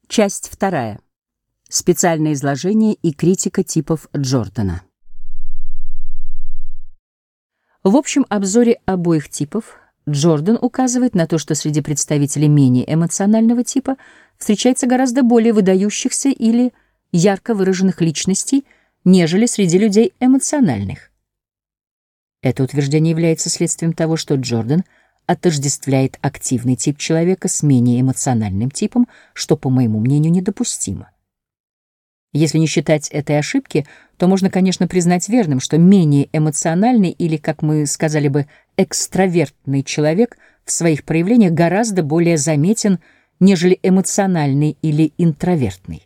Часть вторая. Специальное изложение и критика типов Джордана. В общем обзоре обоих типов Джордан указывает на то, что среди представителей менее эмоционального типа встречается гораздо более выдающихся или ярко выраженных личностей, нежели среди людей эмоциональных. Это утверждение является следствием того, что Джордан отождествляет активный тип человека с менее эмоциональным типом, что, по моему мнению, недопустимо. Если не считать этой ошибки, то можно, конечно, признать верным, что менее эмоциональный или, как мы сказали бы, экстравертный человек в своих проявлениях гораздо более заметен, нежели эмоциональный или интровертный.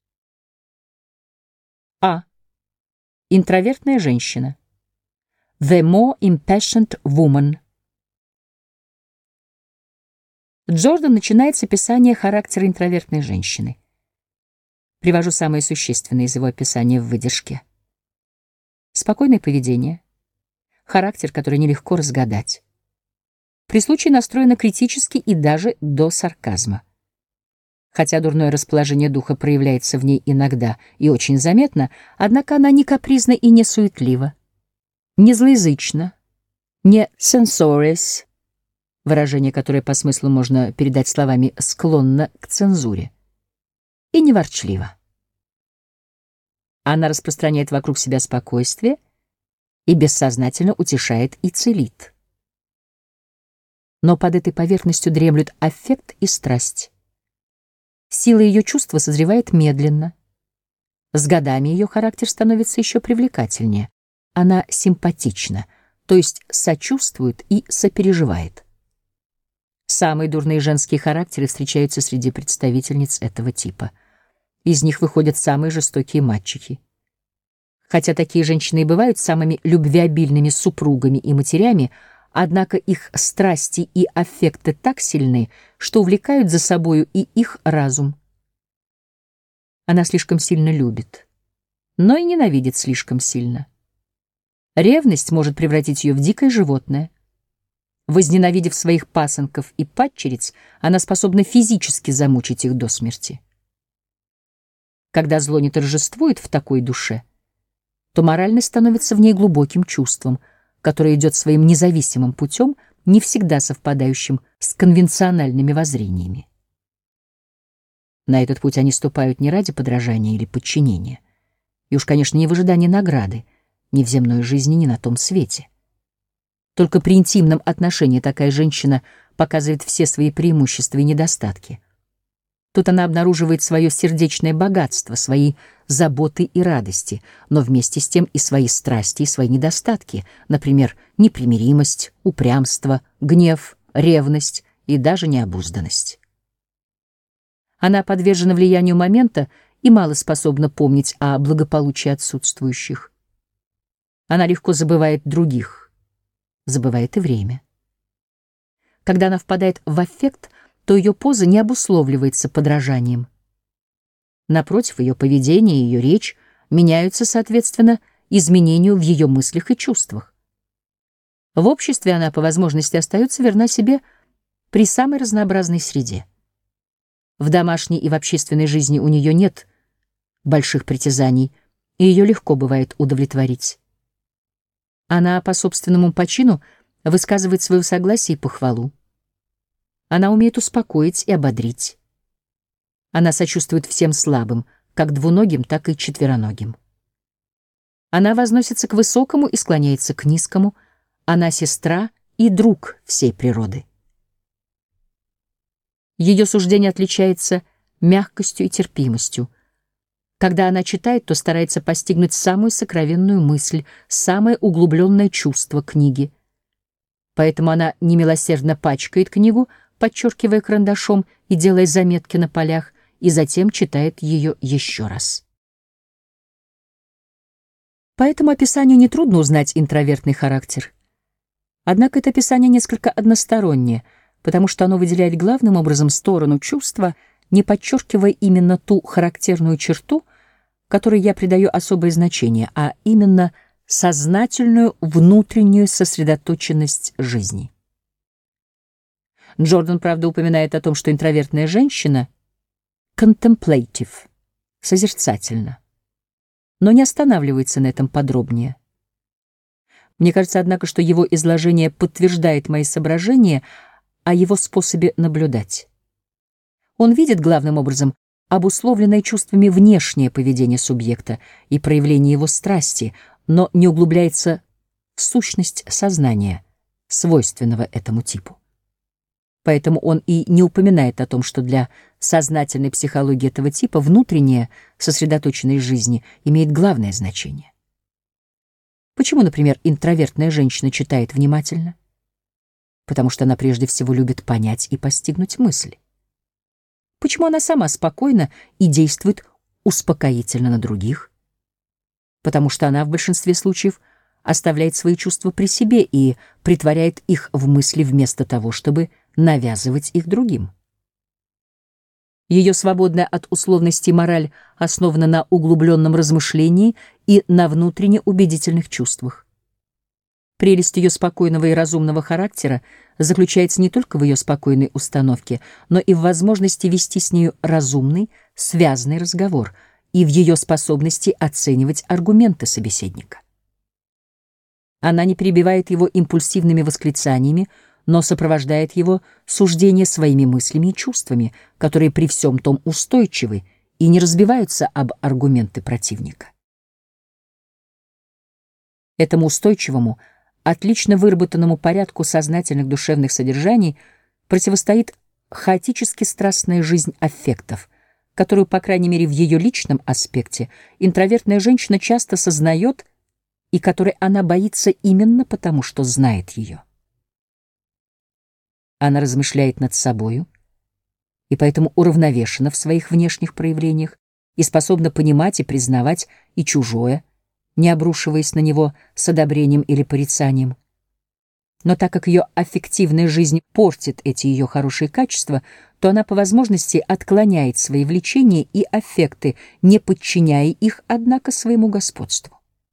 А. Интровертная женщина. The more impassioned woman. Джордан начинает с описания характера интровертной женщины. Привожу самое существенное из его описания в выдержке. Спокойное поведение, характер, который нелегко разгадать. При случае настроена критически и даже до сарказма. Хотя дурное расположение духа проявляется в ней иногда и очень заметно, однако она не капризна и не суетлива, не злоязычна, не censorious, выражение, которое по смыслу можно передать словами «склонна к цензуре», и не ворчлива. Она распространяет вокруг себя спокойствие и бессознательно утешает и целит. Но под этой поверхностью дремлют аффект и страсть. Сила ее чувства созревает медленно. С годами ее характер становится еще привлекательнее. Она симпатична, то есть сочувствует и сопереживает. Самые дурные женские характеры встречаются среди представительниц этого типа. Из них выходят самые жестокие мачехи. Хотя такие женщины и бывают самыми любвеобильными супругами и матерями, однако их страсти и аффекты так сильны, что увлекают за собою и их разум. Она слишком сильно любит, но и ненавидит слишком сильно. Ревность может превратить ее в дикое животное. Возненавидев своих пасынков и падчериц, она способна физически замучить их до смерти. Когда зло не торжествует в такой душе, то моральность становится в ней глубоким чувством, которое идет своим независимым путем, не всегда совпадающим с конвенциональными воззрениями. На этот путь они ступают не ради подражания или подчинения, и уж, конечно, не в ожидании награды, ни в земной жизни, ни на том свете. Только при интимном отношении такая женщина показывает все свои преимущества и недостатки. Тут она обнаруживает свое сердечное богатство, свои заботы и радости, но вместе с тем и свои страсти, и свои недостатки, например, непримиримость, упрямство, гнев, ревность и даже необузданность. Она подвержена влиянию момента и мало способна помнить о благополучии отсутствующих. Она легко забывает других, забывает и время. Когда она впадает в аффект, то ее поза не обусловливается подражанием. Напротив, ее поведение и ее речь меняются, соответственно, изменению в ее мыслях и чувствах. В обществе она по возможности остается верна себе при самой разнообразной среде. В домашней и в общественной жизни у нее нет больших притязаний, и ее легко бывает удовлетворить. Она по собственному почину высказывает свое согласие и похвалу. Она умеет успокоить и ободрить. Она сочувствует всем слабым, как двуногим, так и четвероногим. Она возносится к высокому и склоняется к низкому. Она сестра и друг всей природы. Ее суждение отличается мягкостью и терпимостью. Когда она читает, то старается постигнуть самую сокровенную мысль, самое углубленное чувство книги. Поэтому она немилосердно пачкает книгу, подчеркивая карандашом и делая заметки на полях, и затем читает ее еще раз. По этому описанию нетрудно узнать интровертный характер. Однако это описание несколько одностороннее, потому что оно выделяет главным образом сторону чувства, не подчеркивая именно ту характерную черту, которой я придаю особое значение, а именно сознательную внутреннюю сосредоточенность жизни. Джордан, правда, упоминает о том, что интровертная женщина contemplative, созерцательно, но не останавливается на этом подробнее. Мне кажется, однако, что его изложение подтверждает мои соображения о его способе наблюдать. Он видит, главным образом, обусловленное чувствами внешнее поведение субъекта и проявление его страсти, но не углубляется в сущность сознания, свойственного этому типу. Поэтому он и не упоминает о том, что для сознательной психологии этого типа внутренняя сосредоточенность жизни имеет главное значение. Почему, например, интровертная женщина читает внимательно? Потому что она прежде всего любит понять и постигнуть мысли. Почему она сама спокойна и действует успокоительно на других? Потому что она в большинстве случаев оставляет свои чувства при себе и претворяет их в мысли вместо того, чтобы навязывать их другим. Ее свободная от условностей мораль основана на углубленном размышлении и на внутренне убедительных чувствах. Прелесть ее спокойного и разумного характера заключается не только в ее спокойной установке, но и в возможности вести с нею разумный, связанный разговор и в ее способности оценивать аргументы собеседника. Она не перебивает его импульсивными восклицаниями, но сопровождает его суждения своими мыслями и чувствами, которые при всем том устойчивы и не разбиваются об аргументы противника. Этому устойчивому, отлично выработанному порядку сознательных душевных содержаний противостоит хаотически страстная жизнь аффектов, которую, по крайней мере, в ее личном аспекте интровертная женщина часто сознает и которой она боится именно потому, что знает ее. Она размышляет над собою и поэтому уравновешена в своих внешних проявлениях и способна понимать и признавать и чужое, не обрушиваясь на него с одобрением или порицанием. Но так как ее аффективная жизнь портит эти ее хорошие качества, то она по возможности отклоняет свои влечения и аффекты, не подчиняя их, однако, своему господству.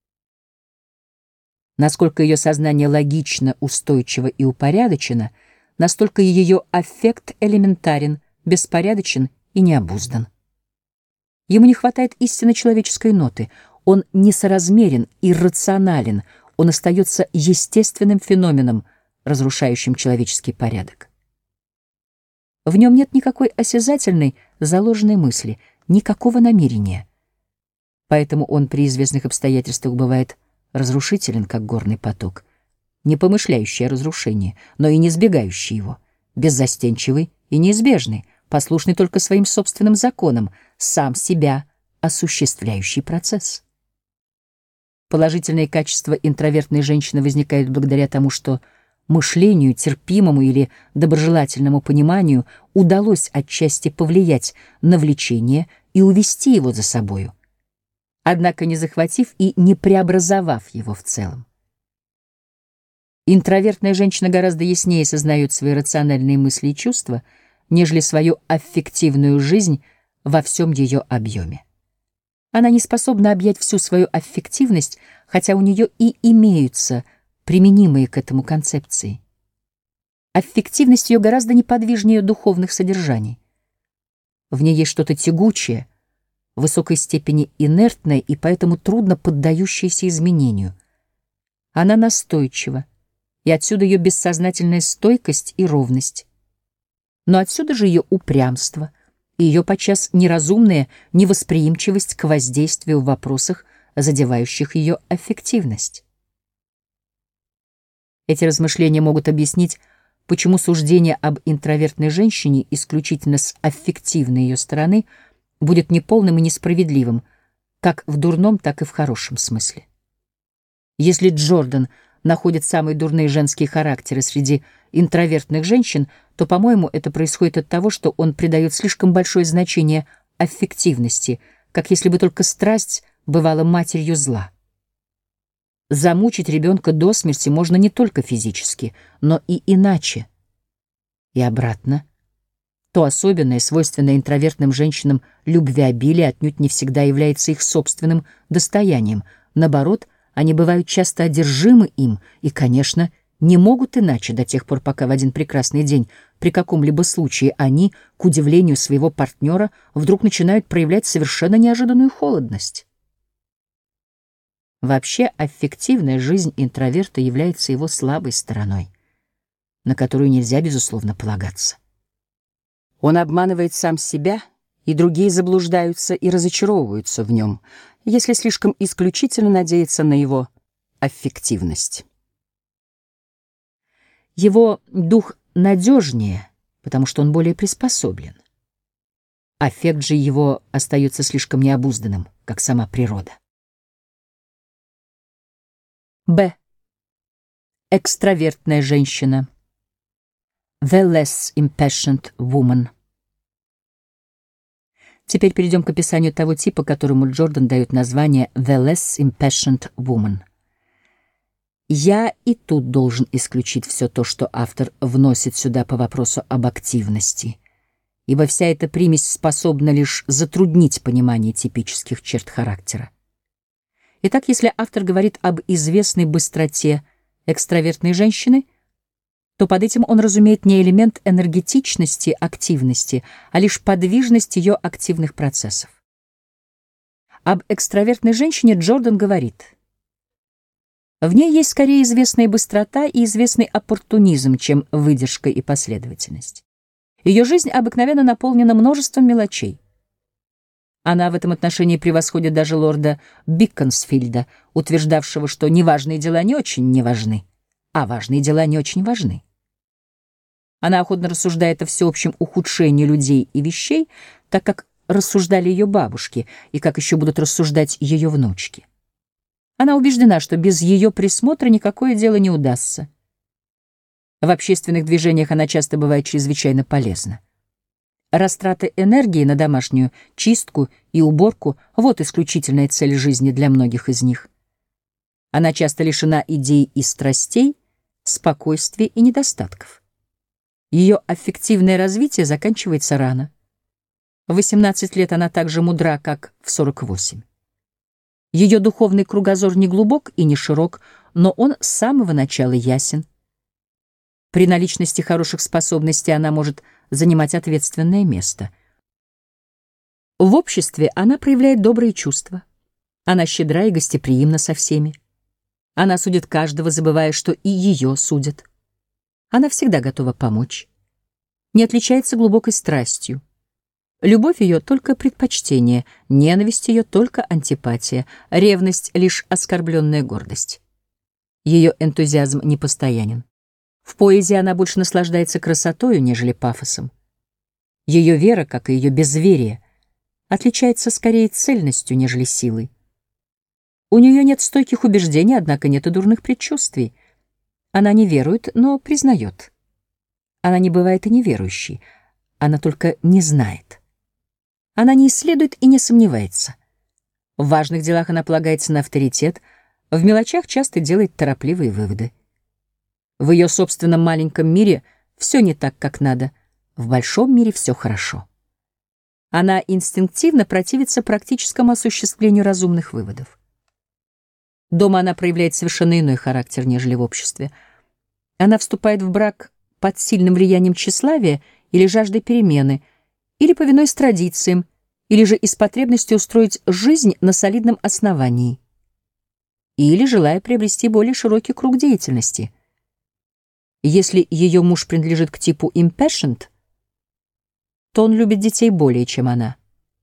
Насколько ее сознание логично, устойчиво и упорядочено, настолько ее аффект элементарен, беспорядочен и необуздан. Ему не хватает истинно человеческой ноты, он несоразмерен, иррационален, он остается естественным феноменом, разрушающим человеческий порядок. В нем нет никакой осязательной, заложенной мысли, никакого намерения. Поэтому он при известных обстоятельствах бывает разрушителен, как горный поток, не помышляющий о разрушении, но и не избегающий его, беззастенчивый и неизбежный, послушный только своим собственным законам, сам себя осуществляющий процесс. Положительные качества интровертной женщины возникают благодаря тому, что мышлению, терпимому или доброжелательному пониманию удалось отчасти повлиять на влечение и увести его за собою, однако не захватив и не преобразовав его в целом. Интровертная женщина гораздо яснее сознает свои рациональные мысли и чувства, нежели свою аффективную жизнь во всем ее объеме. Она не способна объять всю свою аффективность, хотя у нее и имеются применимые к этому концепции. Аффективность ее гораздо неподвижнее духовных содержаний. В ней есть что-то тягучее, в высокой степени инертное и поэтому трудно поддающееся изменению. Она настойчива, и отсюда ее бессознательная стойкость и ровность. Но отсюда же ее упрямство и ее подчас неразумная невосприимчивость к воздействию в вопросах, задевающих ее аффективность. Эти размышления могут объяснить, почему суждение об интровертной женщине исключительно с аффективной ее стороны будет неполным и несправедливым, как в дурном, так и в хорошем смысле. Если Джордан находит самые дурные женские характеры среди интровертных женщин, то, по-моему, это происходит от того, что он придает слишком большое значение аффективности, как если бы только страсть бывала матерью зла. Замучить ребенка до смерти можно не только физически, но и иначе. И обратно. То особенное, свойственное интровертным женщинам любвеобилие отнюдь не всегда является их собственным достоянием. Наоборот, они бывают часто одержимы им и, конечно, не могут иначе до тех пор, пока в один прекрасный день при каком-либо случае они, к удивлению своего партнера, вдруг начинают проявлять совершенно неожиданную холодность. Вообще, аффективная жизнь интроверта является его слабой стороной, на которую нельзя, безусловно, полагаться. Он обманывает сам себя, и другие заблуждаются и разочаровываются в нем, если слишком исключительно надеяться на его аффективность. Его дух надежнее, потому что он более приспособлен. Аффект же его остается слишком необузданным, как сама природа. Б. Экстравертная женщина. The less impassioned woman. Теперь перейдем к описанию того типа, которому Джордан дает название The less impassioned woman. Я и тут должен исключить все то, что автор вносит сюда по вопросу об активности, ибо вся эта примесь способна лишь затруднить понимание типических черт характера. Итак, если автор говорит об известной быстроте экстравертной женщины, то под этим он разумеет не элемент энергетичности, активности, а лишь подвижность ее активных процессов. Об экстравертной женщине Джордан говорит: в ней есть скорее известная быстрота и известный оппортунизм, чем выдержка и последовательность. Ее жизнь обыкновенно наполнена множеством мелочей. Она в этом отношении превосходит даже лорда Биконсфилда, утверждавшего, что неважные дела не очень не важны, а важные дела не очень важны. Она охотно рассуждает о всеобщем ухудшении людей и вещей, так как рассуждали ее бабушки и как еще будут рассуждать ее внучки. Она убеждена, что без ее присмотра никакое дело не удастся. В общественных движениях она часто бывает чрезвычайно полезна. Растрата энергии на домашнюю чистку и уборку — вот исключительная цель жизни для многих из них. Она часто лишена идей и страстей, спокойствия и недостатков. Ее аффективное развитие заканчивается рано. В 18 лет она так же мудра, как в 48. Ее духовный кругозор не глубок и не широк, но он с самого начала ясен. При наличности хороших способностей она может занимать ответственное место. В обществе она проявляет добрые чувства. Она щедра и гостеприимна со всеми. Она судит каждого, забывая, что и ее судят. Она всегда готова помочь. Не отличается глубокой страстью. Любовь ее — только предпочтение, ненависть ее — только антипатия, ревность — лишь оскорбленная гордость. Ее энтузиазм непостоянен. В поэзии она больше наслаждается красотою, нежели пафосом. Ее вера, как и ее безверие, отличается скорее цельностью, нежели силой. У нее нет стойких убеждений, однако нет и дурных предчувствий. Она не верует, но признает. Она не бывает и неверующей, она только не знает. Она не исследует и не сомневается. В важных делах она полагается на авторитет, в мелочах часто делает торопливые выводы. В ее собственном маленьком мире все не так, как надо, в большом мире все хорошо. Она инстинктивно противится практическому осуществлению разумных выводов. Дома она проявляет совершенно иной характер, нежели в обществе. Она вступает в брак под сильным влиянием тщеславия или жаждой перемены, или повинуясь традициям, или же из потребности устроить жизнь на солидном основании, или желая приобрести более широкий круг деятельности. Если ее муж принадлежит к типу impatient, то он любит детей более, чем она.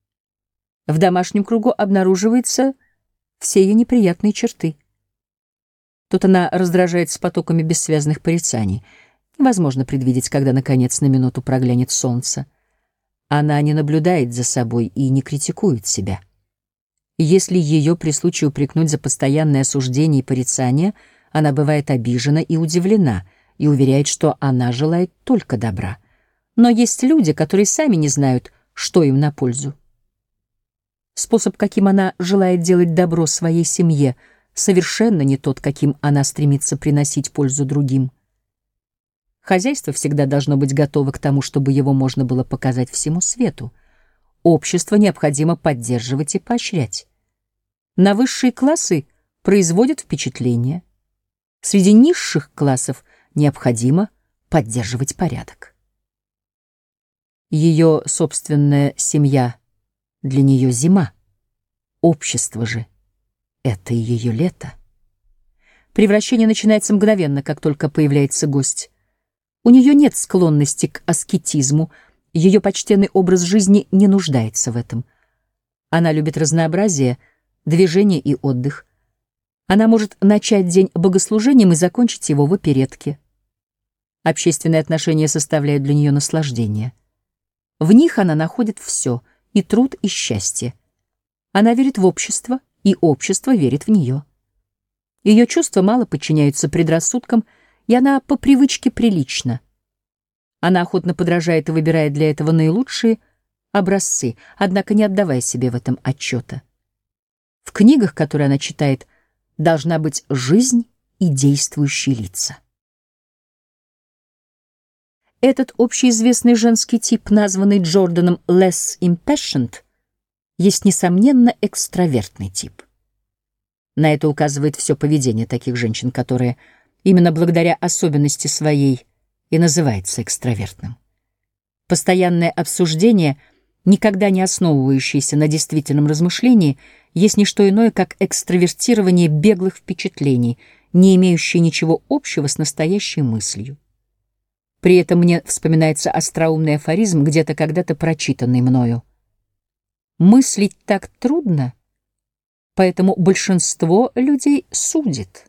В домашнем кругу обнаруживаются все ее неприятные черты. Тут она раздражается потоками бессвязных порицаний. Невозможно предвидеть, когда, наконец, на минуту проглянет солнце. Она не наблюдает за собой и не критикует себя. Если ее при случае упрекнуть за постоянное осуждение и порицание, она бывает обижена и удивлена, и уверяет, что она желает только добра. Но есть люди, которые сами не знают, что им на пользу. Способ, каким она желает делать добро своей семье, совершенно не тот, каким она стремится приносить пользу другим. Хозяйство всегда должно быть готово к тому, чтобы его можно было показать всему свету. Общество необходимо поддерживать и поощрять. На высшие классы производят впечатление. Среди низших классов необходимо поддерживать порядок. Ее собственная семья для нее зима, общество же — это ее лето. Превращение начинается мгновенно, как только появляется гость. У нее нет склонности к аскетизму, ее почтенный образ жизни не нуждается в этом. Она любит разнообразие, движение и отдых. Она может начать день богослужением и закончить его в оперетке. Общественные отношения составляют для нее наслаждение. В них она находит все — и труд, и счастье. Она верит в общество, и общество верит в нее. Ее чувства мало подчиняются предрассудкам, и она по привычке прилична. Она охотно подражает и выбирает для этого наилучшие образцы, однако не отдавая себе в этом отчета. В книгах, которые она читает, должна быть жизнь и действующие лица. Этот общеизвестный женский тип, названный Джорданом less impassioned, есть, несомненно, экстравертный тип. На это указывает все поведение таких женщин, которое именно благодаря особенности своей и называется экстравертным. Постоянное обсуждение, никогда не основывающееся на действительном размышлении, есть не что иное, как экстравертирование беглых впечатлений, не имеющие ничего общего с настоящей мыслью. При этом мне вспоминается остроумный афоризм, где-то когда-то прочитанный мною. «Мыслить так трудно, поэтому большинство людей судит».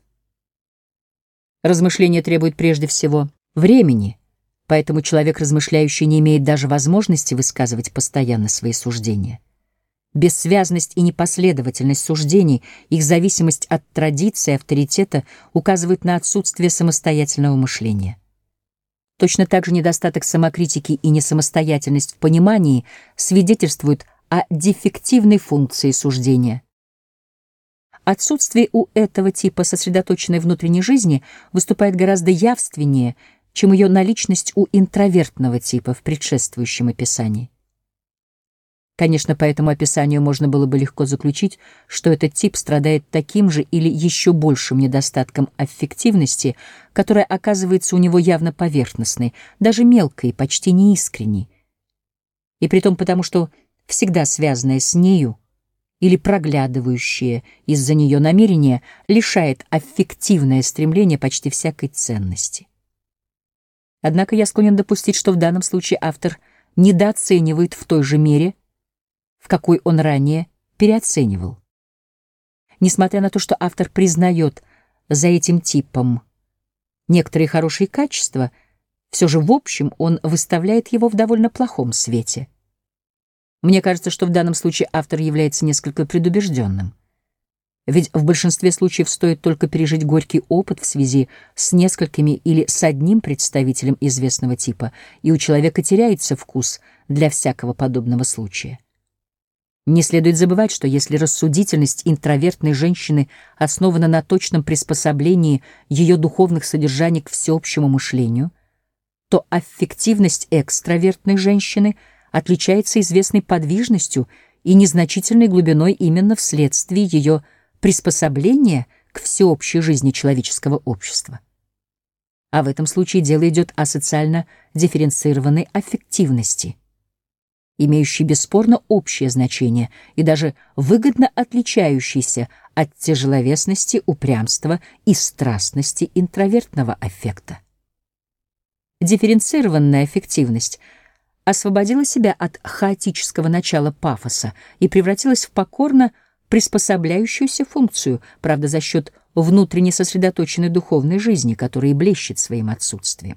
Размышление требует прежде всего времени, поэтому человек, размышляющий, не имеет даже возможности высказывать постоянно свои суждения. Бессвязность и непоследовательность суждений, их зависимость от традиции и авторитета указывают на отсутствие самостоятельного мышления. Точно так же недостаток самокритики и несамостоятельность в понимании свидетельствуют о дефективной функции суждения. Отсутствие у этого типа сосредоточенной внутренней жизни выступает гораздо явственнее, чем ее наличность у интровертного типа в предшествующем описании. Конечно, по этому описанию можно было бы легко заключить, что этот тип страдает таким же или еще большим недостатком аффективности, которая оказывается у него явно поверхностной, даже мелкой, почти неискренней. И притом потому, что всегда связанное с нею или проглядывающее из-за нее намерение лишает аффективное стремление почти всякой ценности. Однако я склонен допустить, что в данном случае автор недооценивает в той же мере, в какой он ранее переоценивал. Несмотря на то, что автор признает за этим типом некоторые хорошие качества, все же в общем он выставляет его в довольно плохом свете. Мне кажется, что в данном случае автор является несколько предубежденным. Ведь в большинстве случаев стоит только пережить горький опыт в связи с несколькими или с одним представителем известного типа, и у человека теряется вкус для всякого подобного случая. Не следует забывать, что если рассудительность интровертной женщины основана на точном приспособлении ее духовных содержаний к всеобщему мышлению, то аффективность экстравертной женщины отличается известной подвижностью и незначительной глубиной именно вследствие ее приспособления к всеобщей жизни человеческого общества. А в этом случае дело идет о социально дифференцированной аффективности, имеющий бесспорно общее значение и даже выгодно отличающийся от тяжеловесности, упрямства и страстности интровертного аффекта. Дифференцированная аффективность освободила себя от хаотического начала пафоса и превратилась в покорно приспособляющуюся функцию, правда, за счет внутренне сосредоточенной духовной жизни, которая и блещет своим отсутствием.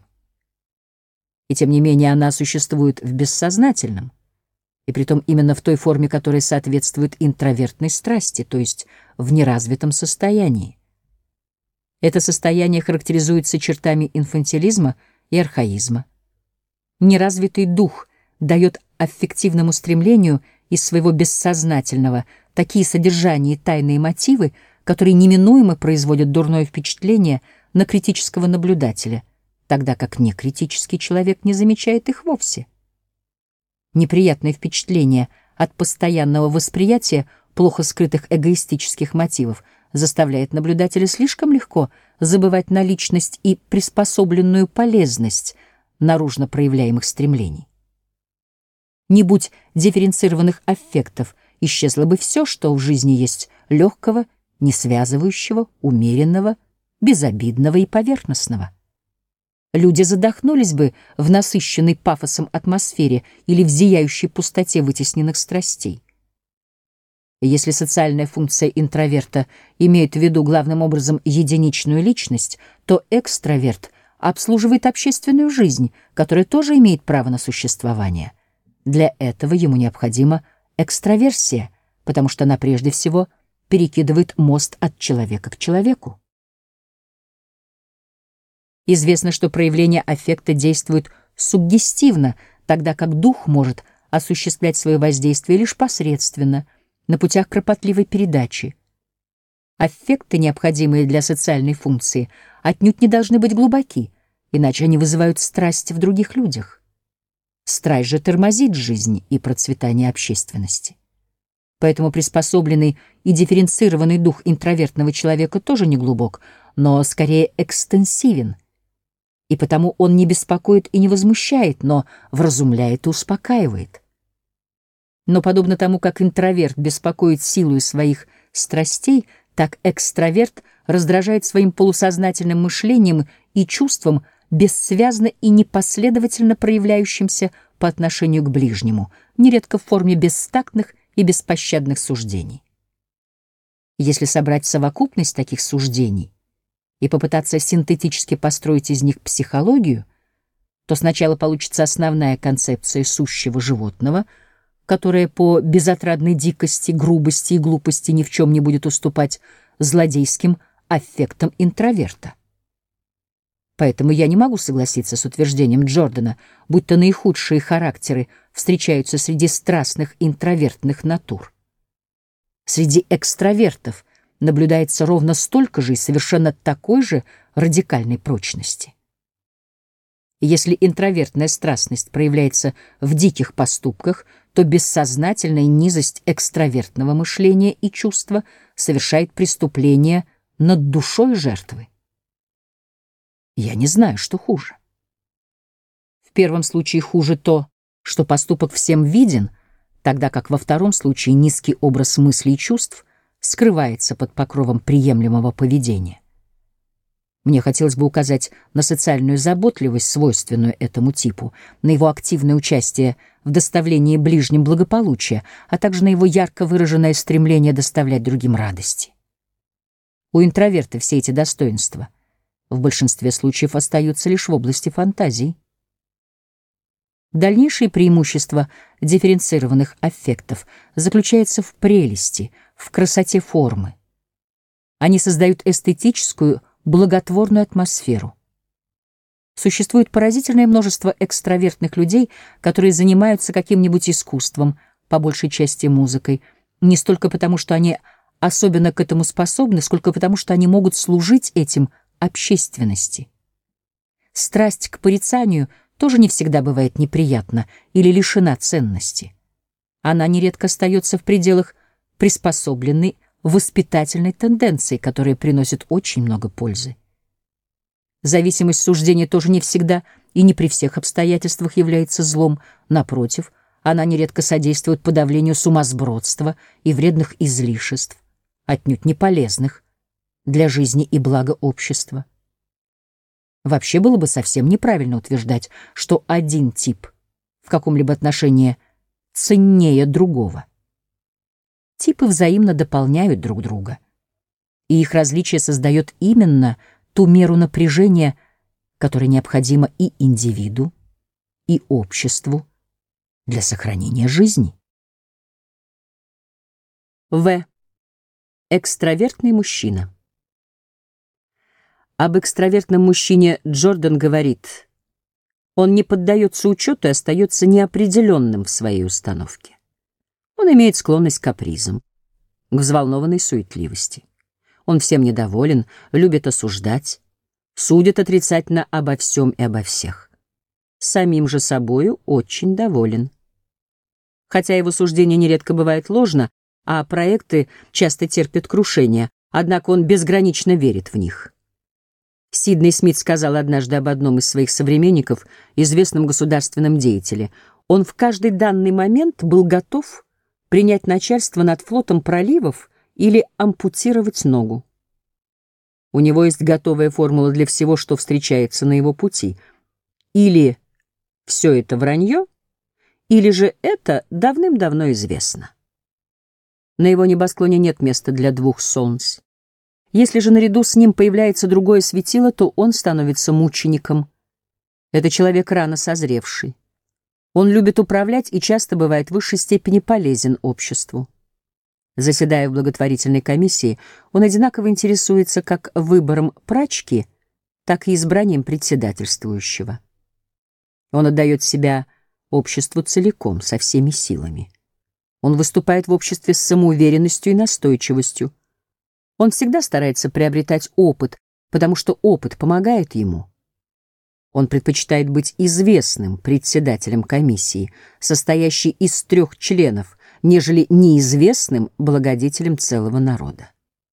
И тем не менее она существует в бессознательном, и притом именно в той форме, которая соответствует интровертной страсти, то есть в неразвитом состоянии. Это состояние характеризуется чертами инфантилизма и архаизма. Неразвитый дух дает аффективному стремлению из своего бессознательного такие содержания и тайные мотивы, которые неминуемо производят дурное впечатление на критического наблюдателя, тогда как некритический человек не замечает их вовсе. Неприятное впечатление от постоянного восприятия плохо скрытых эгоистических мотивов заставляет наблюдателя слишком легко забывать наличность и приспособленную полезность наружно проявляемых стремлений. Не будь дифференцированных аффектов, исчезло бы все, что в жизни есть легкого, не связывающего, умеренного, безобидного и поверхностного. Люди задохнулись бы в насыщенной пафосом атмосфере или в зияющей пустоте вытесненных страстей. Если социальная функция интроверта имеет в виду главным образом единичную личность, то экстраверт обслуживает общественную жизнь, которая тоже имеет право на существование. Для этого ему необходима экстраверсия, потому что она прежде всего перекидывает мост от человека к человеку. Известно, что проявление аффекта действует суггестивно, тогда как дух может осуществлять свое воздействие лишь посредственно, на путях кропотливой передачи. Аффекты, необходимые для социальной функции, отнюдь не должны быть глубоки, иначе они вызывают страсть в других людях. Страсть же тормозит жизнь и процветание общественности. Поэтому приспособленный и дифференцированный дух интровертного человека тоже не глубок, но скорее экстенсивен, и потому он не беспокоит и не возмущает, но вразумляет и успокаивает. Но подобно тому, как интроверт беспокоит силою своих страстей, так экстраверт раздражает своим полусознательным мышлением и чувством, бессвязно и непоследовательно проявляющимся по отношению к ближнему, нередко в форме бестактных и беспощадных суждений. Если собрать совокупность таких суждений и попытаться синтетически построить из них психологию, то сначала получится основная концепция сущего животного, которая по безотрадной дикости, грубости и глупости ни в чем не будет уступать злодейским аффектам интроверта. Поэтому я не могу согласиться с утверждением Джордана, будто наихудшие характеры встречаются среди страстных интровертных натур. Среди экстравертов наблюдается ровно столько же и совершенно такой же радикальной прочности. Если интровертная страстность проявляется в диких поступках, то бессознательная низость экстравертного мышления и чувства совершает преступление над душой жертвы. Я не знаю, что хуже. В первом случае хуже то, что поступок всем виден, тогда как во втором случае низкий образ мыслей и чувств скрывается под покровом приемлемого поведения. Мне хотелось бы указать на социальную заботливость, свойственную этому типу, на его активное участие в доставлении ближним благополучия, а также на его ярко выраженное стремление доставлять другим радости. У интроверта все эти достоинства в большинстве случаев остаются лишь в области фантазий. Дальнейшее преимущество дифференцированных аффектов заключается в прелести, в красоте формы. Они создают эстетическую, благотворную атмосферу. Существует поразительное множество экстравертных людей, которые занимаются каким-нибудь искусством, по большей части музыкой, не столько потому, что они особенно к этому способны, сколько потому, что они могут служить этим общественности. Страсть к порицанию тоже не всегда бывает неприятна или лишена ценности. Она нередко остается в пределах приспособленной воспитательной тенденции, которая приносит очень много пользы. Зависимость суждения тоже не всегда и не при всех обстоятельствах является злом. Напротив, она нередко содействует подавлению сумасбродства и вредных излишеств, отнюдь не полезных для жизни и блага общества. Вообще было бы совсем неправильно утверждать, что один тип в каком-либо отношении ценнее другого. Типы взаимно дополняют друг друга, и их различие создает именно ту меру напряжения, которая необходима и индивиду, и обществу для сохранения жизни. В. Экстравертный мужчина. Об экстравертном мужчине Джордан говорит: он не поддается учету и остается неопределенным в своей установке. Он имеет склонность к капризам, к взволнованной суетливости. Он всем недоволен, любит осуждать, судит отрицательно обо всем и обо всех. Самим же собою очень доволен. Хотя его суждение нередко бывает ложно, а проекты часто терпят крушение, однако он безгранично верит в них. Сидней Смит сказал однажды об одном из своих современников, известном государственном деятеле: Он в каждый данный момент был готов принять начальство над флотом проливов или ампутировать ногу. У него есть готовая формула для всего, что встречается на его пути. Или все это вранье, или же это давным-давно известно. На его небосклоне нет места для двух солнц. Если же наряду с ним появляется другое светило, то он становится мучеником. Это человек рано созревший. Он любит управлять и часто бывает в высшей степени полезен обществу. Заседая в благотворительной комиссии, он одинаково интересуется как выбором прачки, так и избранием председательствующего. Он отдает себя обществу целиком, со всеми силами. Он выступает в обществе с самоуверенностью и настойчивостью. Он всегда старается приобретать опыт, потому что опыт помогает ему. Он предпочитает быть известным председателем комиссии, состоящей из 3 членов, нежели неизвестным благодетелем целого народа.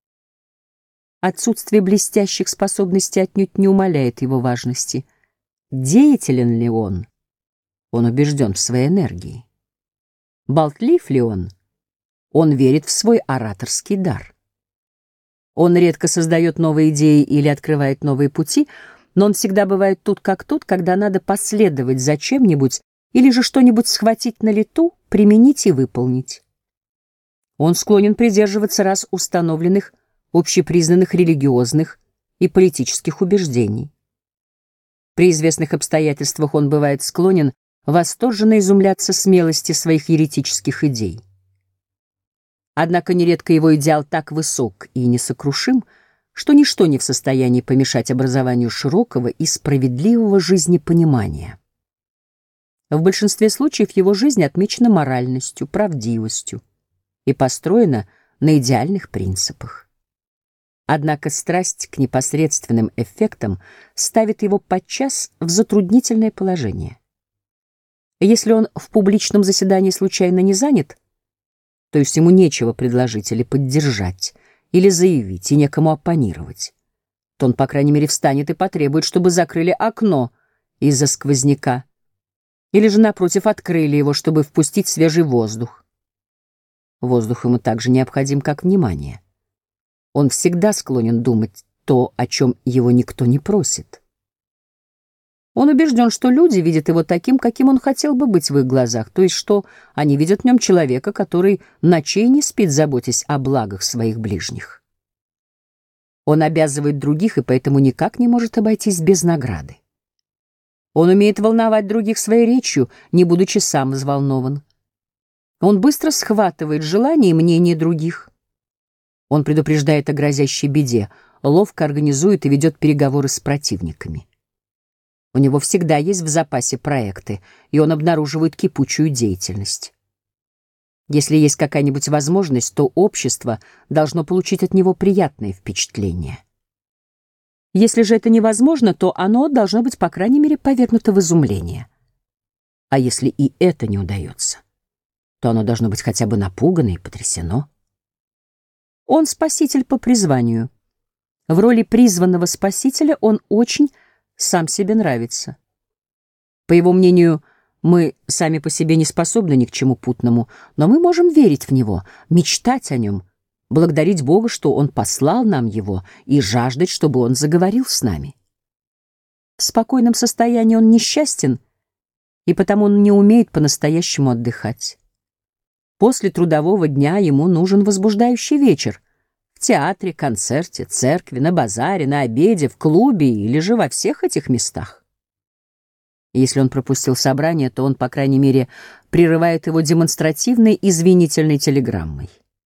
Отсутствие блестящих способностей отнюдь не умаляет его важности. Деятелен ли он? Он убежден в своей энергии. Болтлив ли он? Он верит в свой ораторский дар. Он редко создает новые идеи или открывает новые пути, но он всегда бывает тут как тут, когда надо последовать за чем-нибудь или же что-нибудь схватить на лету, применить и выполнить. Он склонен придерживаться раз установленных, общепризнанных религиозных и политических убеждений. При известных обстоятельствах он бывает склонен восторженно изумляться смелости своих еретических идей. Однако нередко его идеал так высок и несокрушим, что ничто не в состоянии помешать образованию широкого и справедливого жизнепонимания. В большинстве случаев его жизнь отмечена моральностью, правдивостью и построена на идеальных принципах. Однако страсть к непосредственным эффектам ставит его подчас в затруднительное положение. Если он в публичном заседании случайно не занят, то есть ему нечего предложить или поддержать, или заявить, и некому оппонировать, то он, по крайней мере, встанет и потребует, чтобы закрыли окно из-за сквозняка, или же, напротив, открыли его, чтобы впустить свежий воздух. Воздух ему так же необходим, как внимание. Он всегда склонен думать то, о чем его никто не просит. Он убежден, что люди видят его таким, каким он хотел бы быть в их глазах, то есть что они видят в нем человека, который ночей не спит, заботясь о благах своих ближних. Он обязывает других и поэтому никак не может обойтись без награды. Он умеет волновать других своей речью, не будучи сам взволнован. Он быстро схватывает желания и мнения других. Он предупреждает о грозящей беде, ловко организует и ведет переговоры с противниками. У него всегда есть в запасе проекты, и он обнаруживает кипучую деятельность. Если есть какая-нибудь возможность, то общество должно получить от него приятное впечатление. Если же это невозможно, то оно должно быть, по крайней мере, повергнуто в изумление. А если и это не удается, то оно должно быть хотя бы напугано и потрясено. Он спаситель по призванию. В роли призванного спасителя он очень сам себе нравится. По его мнению, мы сами по себе не способны ни к чему путному, но мы можем верить в него, мечтать о нем, благодарить Бога, что Он послал нам его, и жаждать, чтобы Он заговорил с нами. В спокойном состоянии он несчастен, и потому он не умеет по-настоящему отдыхать. После трудового дня ему нужен возбуждающий вечер. В театре, концерте, церкви, на базаре, на обеде, в клубе или же во всех этих местах. Если он пропустил собрание, то он, по крайней мере, прерывает его демонстративной извинительной телеграммой.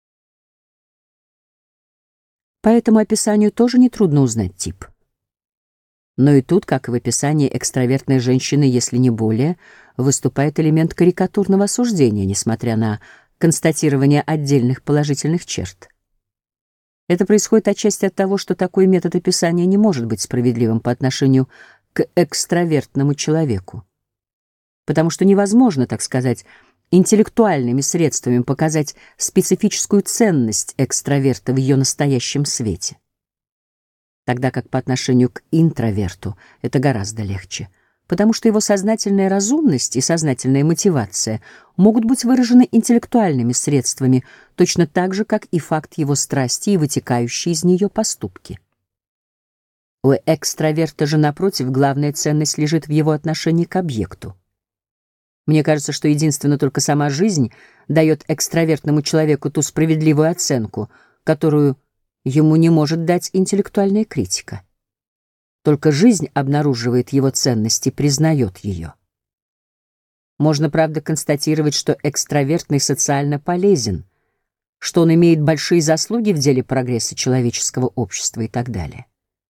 По этому описанию тоже нетрудно узнать тип. Но и тут, как и в описании экстравертной женщины, если не более, выступает элемент карикатурного осуждения, несмотря на констатирование отдельных положительных черт. Это происходит отчасти от того, что такой метод описания не может быть справедливым по отношению к экстравертному человеку, потому что невозможно, так сказать, интеллектуальными средствами показать специфическую ценность экстраверта в ее настоящем свете. Тогда как по отношению к интроверту это гораздо легче. потому что его сознательная разумность и сознательная мотивация могут быть выражены интеллектуальными средствами, точно так же, как и факт его страсти и вытекающие из нее поступки. У экстраверта же, напротив, главная ценность лежит в его отношении к объекту. Мне кажется, что единственно только сама жизнь дает экстравертному человеку ту справедливую оценку, которую ему не может дать интеллектуальная критика. Только жизнь обнаруживает его ценность и признает ее. Можно, правда, констатировать, что экстравертный социально полезен, что он имеет большие заслуги в деле прогресса человеческого общества и так далее.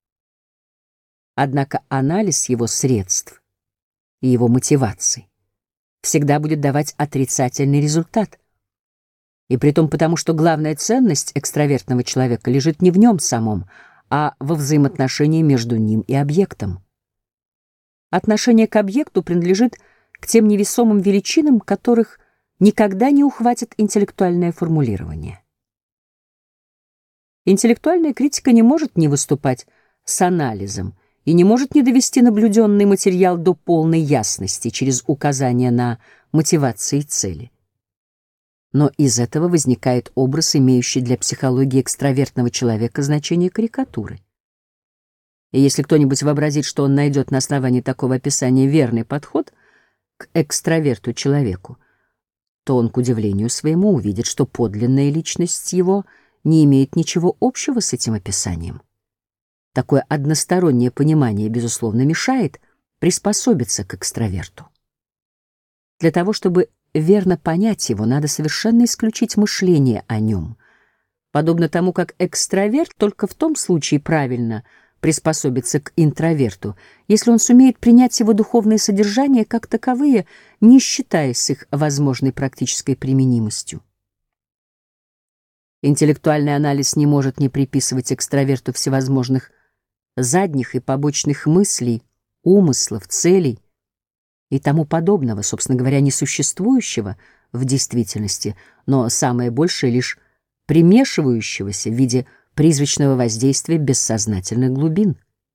Однако анализ его средств и его мотиваций всегда будет давать отрицательный результат. И притом потому, что главная ценность экстравертного человека лежит не в нем самом, а во взаимоотношении между ним и объектом. Отношение к объекту принадлежит к тем невесомым величинам, которых никогда не ухватит интеллектуальное формулирование. Интеллектуальная критика не может не выступать с анализом и не может не довести наблюденный материал до полной ясности через указание на мотивации и цели. Но из этого возникает образ, имеющий для психологии экстравертного человека значение карикатуры. И если кто-нибудь вообразит, что он найдет на основании такого описания верный подход к экстраверту человеку, то он, к удивлению своему, увидит, что подлинная личность его не имеет ничего общего с этим описанием. Такое одностороннее понимание, безусловно, мешает приспособиться к экстраверту. Для того, чтобы верно понять его, надо совершенно исключить мышление о нем, подобно тому, как экстраверт только в том случае правильно приспособится к интроверту, если он сумеет принять его духовное содержание как таковые, не считаясь с их возможной практической применимостью. Интеллектуальный анализ не может не приписывать экстраверту всевозможных задних и побочных мыслей, умыслов, целей и тому подобного, собственно говоря, несуществующего в действительности, но самое большее лишь примешивающегося в виде призрачного воздействия бессознательных глубин.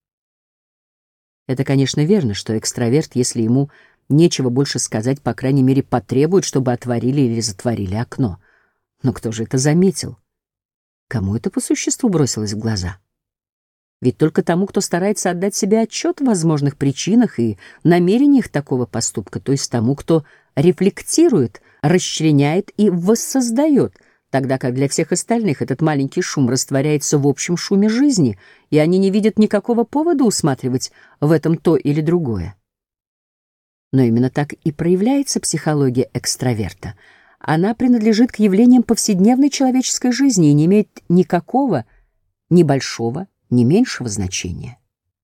Это, конечно, верно, что экстраверт, если ему нечего больше сказать, по крайней мере, потребует, чтобы отворили или затворили окно. Но кто же это заметил? Кому это по существу бросилось в глаза? Ведь только тому, кто старается отдать себе отчет в возможных причинах и намерениях такого поступка, то есть тому, кто рефлектирует, расчленяет и воссоздает, тогда как для всех остальных этот маленький шум растворяется в общем шуме жизни, и они не видят никакого повода усматривать в этом то или другое. Но именно так и проявляется психология экстраверта. Она принадлежит к явлениям повседневной человеческой жизни и не имеет никакого, ни большого, ни меньшего значения.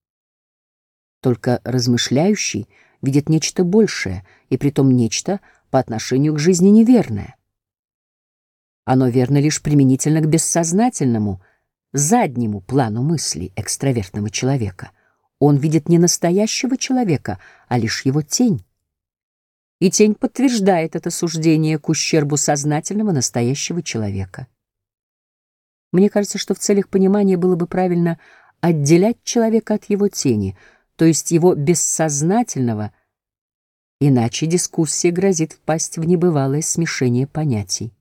Только размышляющий видит нечто большее, и притом нечто по отношению к жизни неверное. Оно верно лишь применительно к бессознательному, заднему плану мыслей экстравертного человека. Он видит не настоящего человека, а лишь его тень. И тень подтверждает это суждение к ущербу сознательного настоящего человека. Мне кажется, что в целях понимания было бы правильно отделять человека от его тени, то есть его бессознательного, иначе дискуссия грозит впасть в небывалое смешение понятий.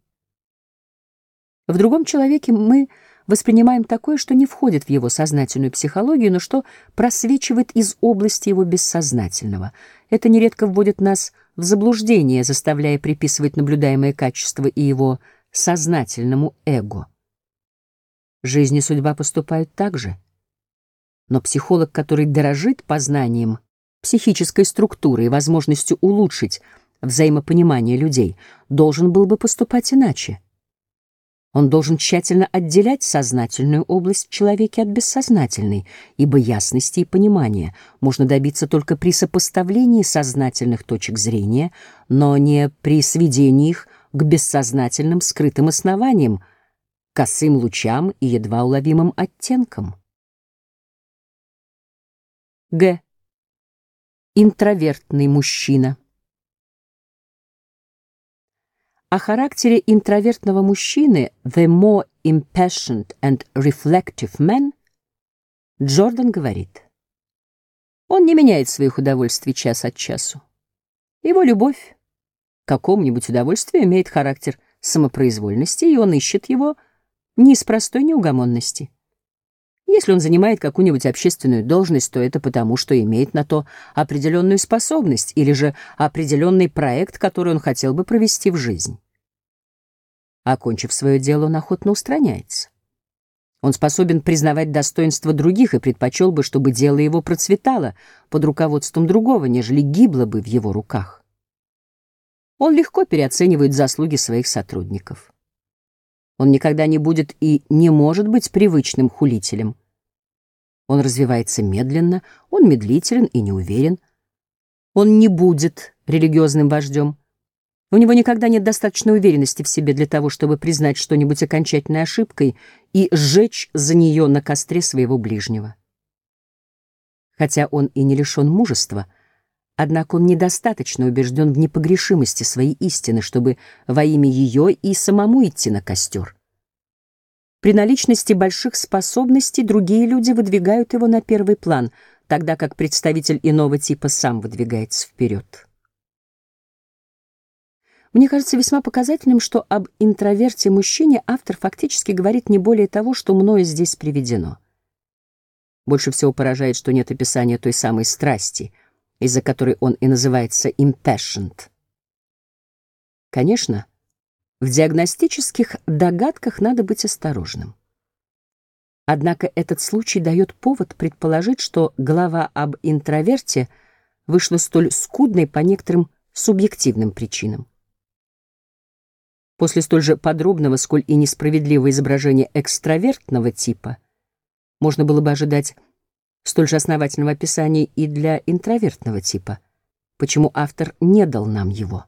В другом человеке мы воспринимаем такое, что не входит в его сознательную психологию, но что просвечивает из области его бессознательного. Это нередко вводит нас в заблуждение, заставляя приписывать наблюдаемое качество и его сознательному эго. Жизнь и судьба поступают так же. Но психолог, который дорожит познанием психической структуры и возможностью улучшить взаимопонимание людей, должен был бы поступать иначе. Он должен тщательно отделять сознательную область в человеке от бессознательной, ибо ясности и понимания можно добиться только при сопоставлении сознательных точек зрения, но не при сведении их к бессознательным скрытым основаниям, косым лучам и едва уловимым оттенкам. Г. Интровертный мужчина. О характере интровертного мужчины «The more impassioned and reflective man» Джордан говорит: Он не меняет своих удовольствий час от часу. Его любовь к какому-нибудь удовольствию имеет характер самопроизвольности, и он ищет его не из простой неугомонности. Если он занимает какую-нибудь общественную должность, то это потому, что имеет на то определенную способность или же определенный проект, который он хотел бы провести в жизнь. Окончив свое дело, он охотно устраняется. Он способен признавать достоинства других и предпочел бы, чтобы дело его процветало под руководством другого, нежели гибло бы в его руках. Он легко переоценивает заслуги своих сотрудников. Он никогда не будет и не может быть привычным хулителем. Он развивается медленно, он медлителен и неуверен. Он не будет религиозным вождем. У него никогда нет достаточной уверенности в себе для того, чтобы признать что-нибудь окончательной ошибкой и сжечь за нее на костре своего ближнего. Хотя он и не лишен мужества, однако он недостаточно убежден в непогрешимости своей истины, чтобы во имя ее и самому идти на костер. При наличности больших способностей другие люди выдвигают его на первый план, тогда как представитель иного типа сам выдвигается вперед. Мне кажется весьма показательным, что об интроверте-мужчине автор фактически говорит не более того, что мною здесь приведено. Больше всего поражает, что нет описания той самой страсти, из-за которой он и называется impassioned. Конечно, в диагностических догадках надо быть осторожным. Однако этот случай дает повод предположить, что глава об интроверте вышла столь скудной по некоторым субъективным причинам. После столь же подробного, сколь и несправедливого изображения экстравертного типа можно было бы ожидать столь же основательного описания и для интровертного типа. Почему автор не дал нам его?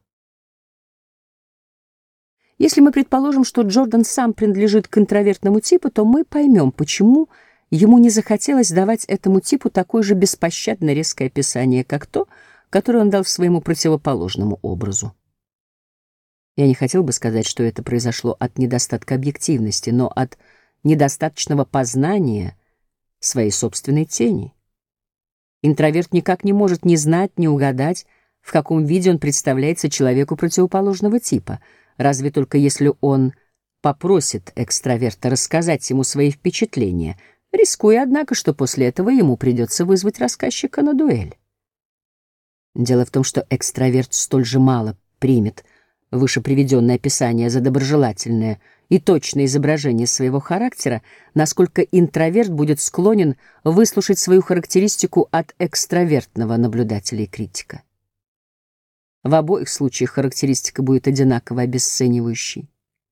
Если мы предположим, что Джордан сам принадлежит к интровертному типу, то мы поймем, почему ему не захотелось давать этому типу такое же беспощадно резкое описание, как то, которое он дал своему противоположному образу. Я не хотел бы сказать, что это произошло от недостатка объективности, но от недостаточного познания своей собственной тени. Интроверт никак не может ни знать, ни угадать, в каком виде он представляется человеку противоположного типа, разве только если он попросит экстраверта рассказать ему свои впечатления, рискуя, однако, что после этого ему придется вызвать рассказчика на дуэль. Дело в том, что экстраверт столь же мало примет выше приведенное описание за доброжелательное и точное изображение своего характера, насколько интроверт будет склонен выслушать свою характеристику от экстравертного наблюдателя и критика. В обоих случаях характеристика будет одинаково обесценивающей.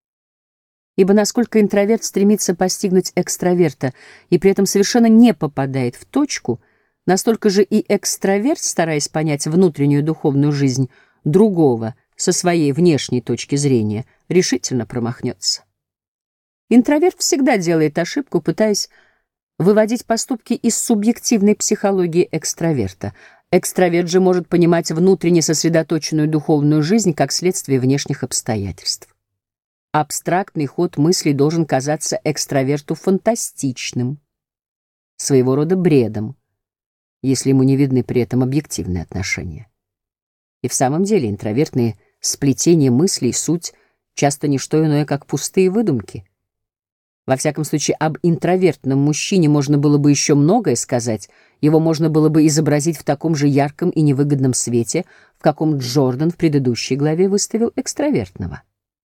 Ибо насколько интроверт стремится постигнуть экстраверта и при этом совершенно не попадает в точку, настолько же и экстраверт, стараясь понять внутреннюю духовную жизнь другого со своей внешней точки зрения, решительно промахнется. Интроверт всегда делает ошибку, пытаясь выводить поступки из субъективной психологии экстраверта. Экстраверт же может понимать внутренне сосредоточенную духовную жизнь как следствие внешних обстоятельств. Абстрактный ход мыслей должен казаться экстраверту фантастичным, своего рода бредом, если ему не видны при этом объективные отношения. И в самом деле интровертные сплетения мыслей — суть часто не что иное, как пустые выдумки. Во всяком случае, об интровертном мужчине можно было бы еще многое сказать, его можно было бы изобразить в таком же ярком и невыгодном свете, в каком Джордан в предыдущей главе выставил экстравертного.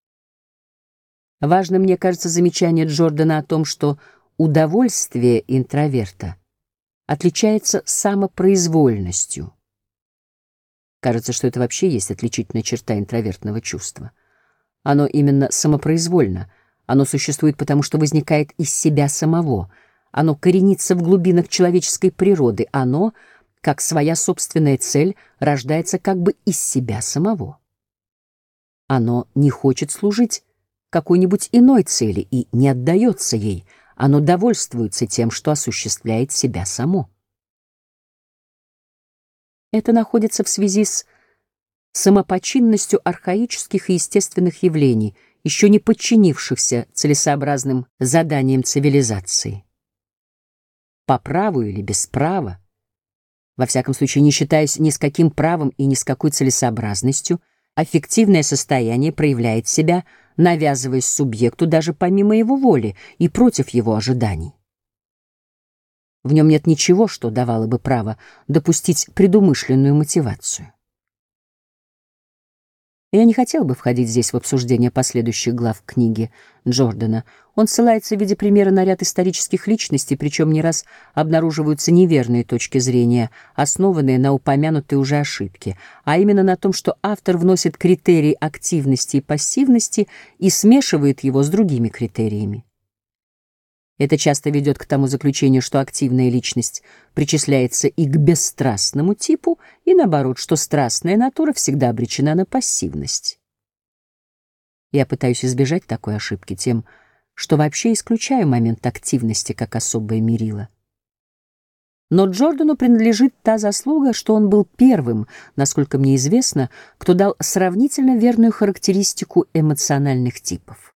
Важно, мне кажется, замечание Джордана о том, что удовольствие интроверта отличается самопроизвольностью. Кажется, что это вообще есть отличительная черта интровертного чувства. Оно именно самопроизвольно. Оно существует потому, что возникает из себя самого. Оно коренится в глубинах человеческой природы. Оно, как своя собственная цель, рождается как бы из себя самого. Оно не хочет служить какой-нибудь иной цели и не отдается ей. Оно довольствуется тем, что осуществляет себя само. Это находится в связи с самопочинностью архаических и естественных явлений, еще не подчинившихся целесообразным заданиям цивилизации. По праву или без права, Во всяком случае, не считаясь ни с каким правом и ни с какой целесообразностью, аффективное состояние проявляет себя, навязываясь субъекту даже помимо его воли и против его ожиданий. В нем нет ничего, что давало бы право допустить предумышленную мотивацию. Я не хотел бы входить здесь в обсуждение последующих глав книги Джордана. Он ссылается в виде примера на ряд исторических личностей, причем не раз обнаруживаются неверные точки зрения, основанные на упомянутой уже ошибке, а именно на том, что автор вносит критерий активности и пассивности и смешивает его с другими критериями. Это часто ведет к тому заключению, что активная личность причисляется и к бесстрастному типу, и наоборот, что страстная натура всегда обречена на пассивность. Я пытаюсь избежать такой ошибки тем, что вообще исключаю момент активности как особое мерило. Но Джордану принадлежит та заслуга, что он был первым, насколько мне известно, кто дал сравнительно верную характеристику эмоциональных типов.